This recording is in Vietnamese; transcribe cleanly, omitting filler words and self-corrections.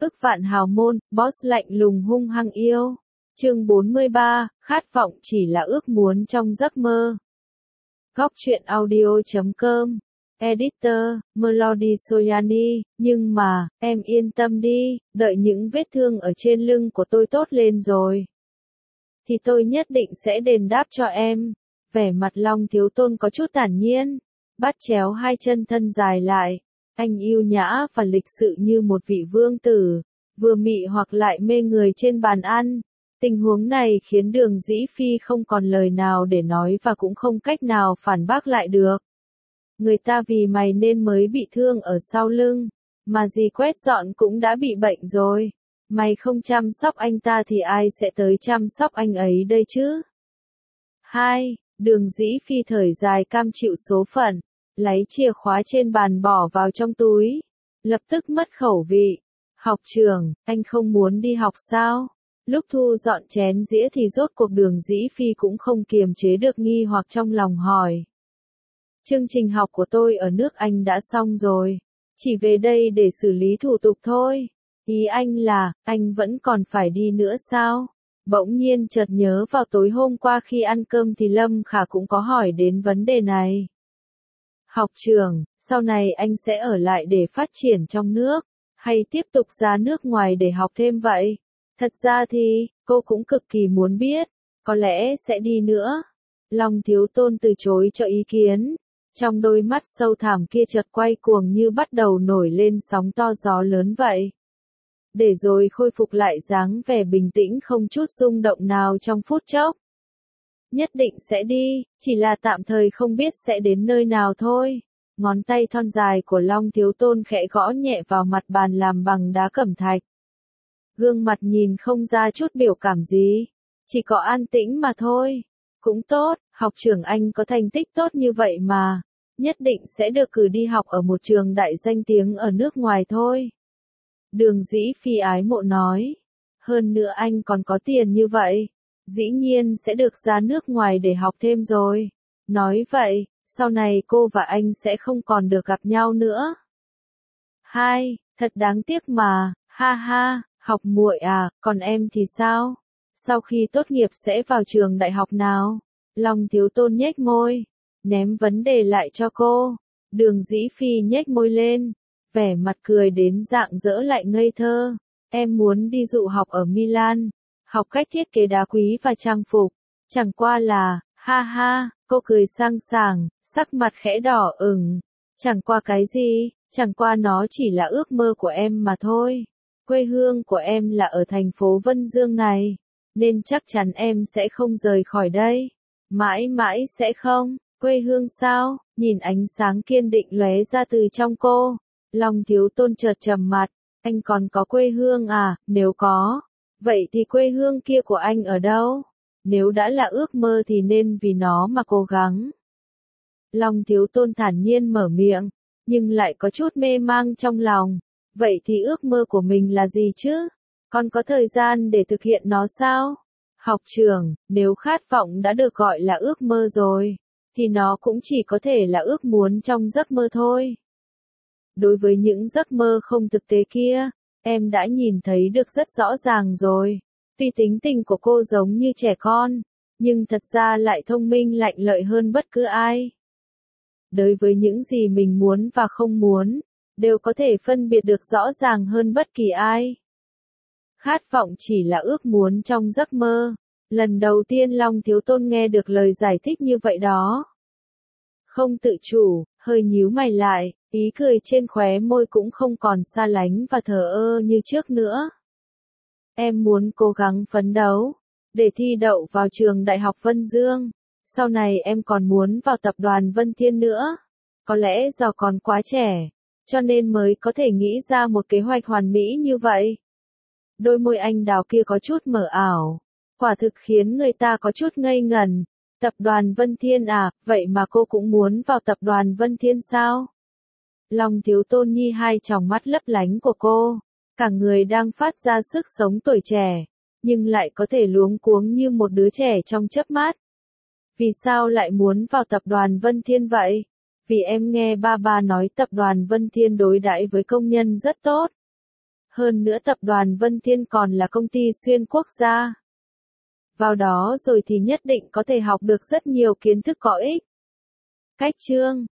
Ức vạn hào môn, boss lạnh lùng hung hăng yêu. Chương 43, khát vọng chỉ là ước muốn trong giấc mơ. Góc truyện audio.com. Editor, Melody Soyani, nhưng mà, em yên tâm đi, đợi những vết thương ở trên lưng của tôi tốt lên rồi. Thì tôi nhất định sẽ đền đáp cho em. Vẻ mặt Long Thiếu Tôn có chút thản nhiên, bắt chéo hai chân thân dài lại. Anh yêu nhã và lịch sự như một vị vương tử, vừa mị hoặc lại mê người trên bàn ăn. Tình huống này khiến Đường Dĩ Phi không còn lời nào để nói và cũng không cách nào phản bác lại được. Người ta vì mày nên mới bị thương ở sau lưng, mà dì quét dọn cũng đã bị bệnh rồi. Mày không chăm sóc anh ta thì ai sẽ tới chăm sóc anh ấy đây chứ? 2. Đường Dĩ Phi thở dài cam chịu số phận, lấy chìa khóa trên bàn bỏ vào trong túi, lập tức mất khẩu vị. Học trưởng, anh không muốn đi học sao? Lúc thu dọn chén dĩa thì rốt cuộc Đường Dĩ Phi cũng không kiềm chế được nghi hoặc trong lòng hỏi. Chương trình học của tôi ở nước Anh đã xong rồi, chỉ về đây để xử lý thủ tục thôi. Ý anh là, anh vẫn còn phải đi nữa sao? Bỗng nhiên chợt nhớ vào tối hôm qua khi ăn cơm thì Lâm Khả cũng có hỏi đến vấn đề này. Học trưởng, sau này anh sẽ ở lại để phát triển trong nước, hay tiếp tục ra nước ngoài để học thêm vậy? Thật ra thì, cô cũng cực kỳ muốn biết, có lẽ sẽ đi nữa. Long Thiếu Tôn từ chối cho ý kiến, trong đôi mắt sâu thẳm kia chợt quay cuồng như bắt đầu nổi lên sóng to gió lớn vậy. Để rồi khôi phục lại dáng vẻ bình tĩnh không chút rung động nào trong phút chốc. Nhất định sẽ đi, chỉ là tạm thời không biết sẽ đến nơi nào thôi. Ngón tay thon dài của Long Thiếu Tôn khẽ gõ nhẹ vào mặt bàn làm bằng đá cẩm thạch. Gương mặt nhìn không ra chút biểu cảm gì, chỉ có an tĩnh mà thôi. Cũng tốt, học trưởng anh có thành tích tốt như vậy mà, nhất định sẽ được cử đi học ở một trường đại danh tiếng ở nước ngoài thôi. Đường Dĩ Phi ái mộ nói, hơn nữa anh còn có tiền như vậy, dĩ nhiên sẽ được ra nước ngoài để học thêm rồi. Nói vậy, sau này cô và anh sẽ không còn được gặp nhau nữa. 2. Thật đáng tiếc mà, ha ha, học muội à, còn em thì sao? Sau khi tốt nghiệp sẽ vào trường đại học nào? Long Thiếu Tôn nhếch môi, ném vấn đề lại cho cô. Đường Dĩ Phi nhếch môi lên, vẻ mặt cười đến rạng rỡ lại ngây thơ. Em muốn đi dụ học ở Milan, học cách thiết kế đá quý và trang phục. Chẳng qua là, ha ha, cô cười sang sảng, sắc mặt khẽ đỏ ửng. Chẳng qua cái gì, chẳng qua nó chỉ là ước mơ của em mà thôi. Quê hương của em là ở thành phố Vân Dương này, nên chắc chắn em sẽ không rời khỏi đây. Mãi mãi sẽ không. Quê hương sao? Nhìn ánh sáng kiên định lóe ra từ trong cô, Long Thiếu Tôn chợt trầm mặt. Anh còn có quê hương à? Nếu có, vậy thì quê hương kia của anh ở đâu? Nếu đã là ước mơ thì nên vì nó mà cố gắng. Long Thiếu Tôn thản nhiên mở miệng, nhưng lại có chút mê mang trong lòng. Vậy thì ước mơ của mình là gì chứ? Còn có thời gian để thực hiện nó sao? Học trưởng, nếu khát vọng đã được gọi là ước mơ rồi, thì nó cũng chỉ có thể là ước muốn trong giấc mơ thôi. Đối với những giấc mơ không thực tế kia, em đã nhìn thấy được rất rõ ràng rồi. Tuy tính tình của cô giống như trẻ con, nhưng thật ra lại thông minh lạnh lợi hơn bất cứ ai. Đối với những gì mình muốn và không muốn, đều có thể phân biệt được rõ ràng hơn bất kỳ ai. Khát vọng chỉ là ước muốn trong giấc mơ. Lần đầu tiên Long Thiếu Tôn nghe được lời giải thích như vậy đó. Không tự chủ, hơi nhíu mày lại, ý cười trên khóe môi cũng không còn xa lánh và thờ ơ như trước nữa. Em muốn cố gắng phấn đấu, để thi đậu vào trường Đại học Vân Dương. Sau này em còn muốn vào tập đoàn Vân Thiên nữa. Có lẽ do còn quá trẻ, cho nên mới có thể nghĩ ra một kế hoạch hoàn mỹ như vậy. Đôi môi anh đào kia có chút mờ ảo, quả thực khiến người ta có chút ngây ngẩn. Tập đoàn Vân Thiên à, vậy mà cô cũng muốn vào tập đoàn Vân Thiên sao? Long Thiếu Tôn nhi hai tròng mắt lấp lánh của cô, cả người đang phát ra sức sống tuổi trẻ, nhưng lại có thể luống cuống như một đứa trẻ trong chớp mắt. Vì sao lại muốn vào tập đoàn Vân Thiên vậy? Vì em nghe ba nói tập đoàn Vân Thiên đối đãi với công nhân rất tốt. Hơn nữa tập đoàn Vân Thiên còn là công ty xuyên quốc gia. Vào đó rồi thì nhất định có thể học được rất nhiều kiến thức có ích. Cách chương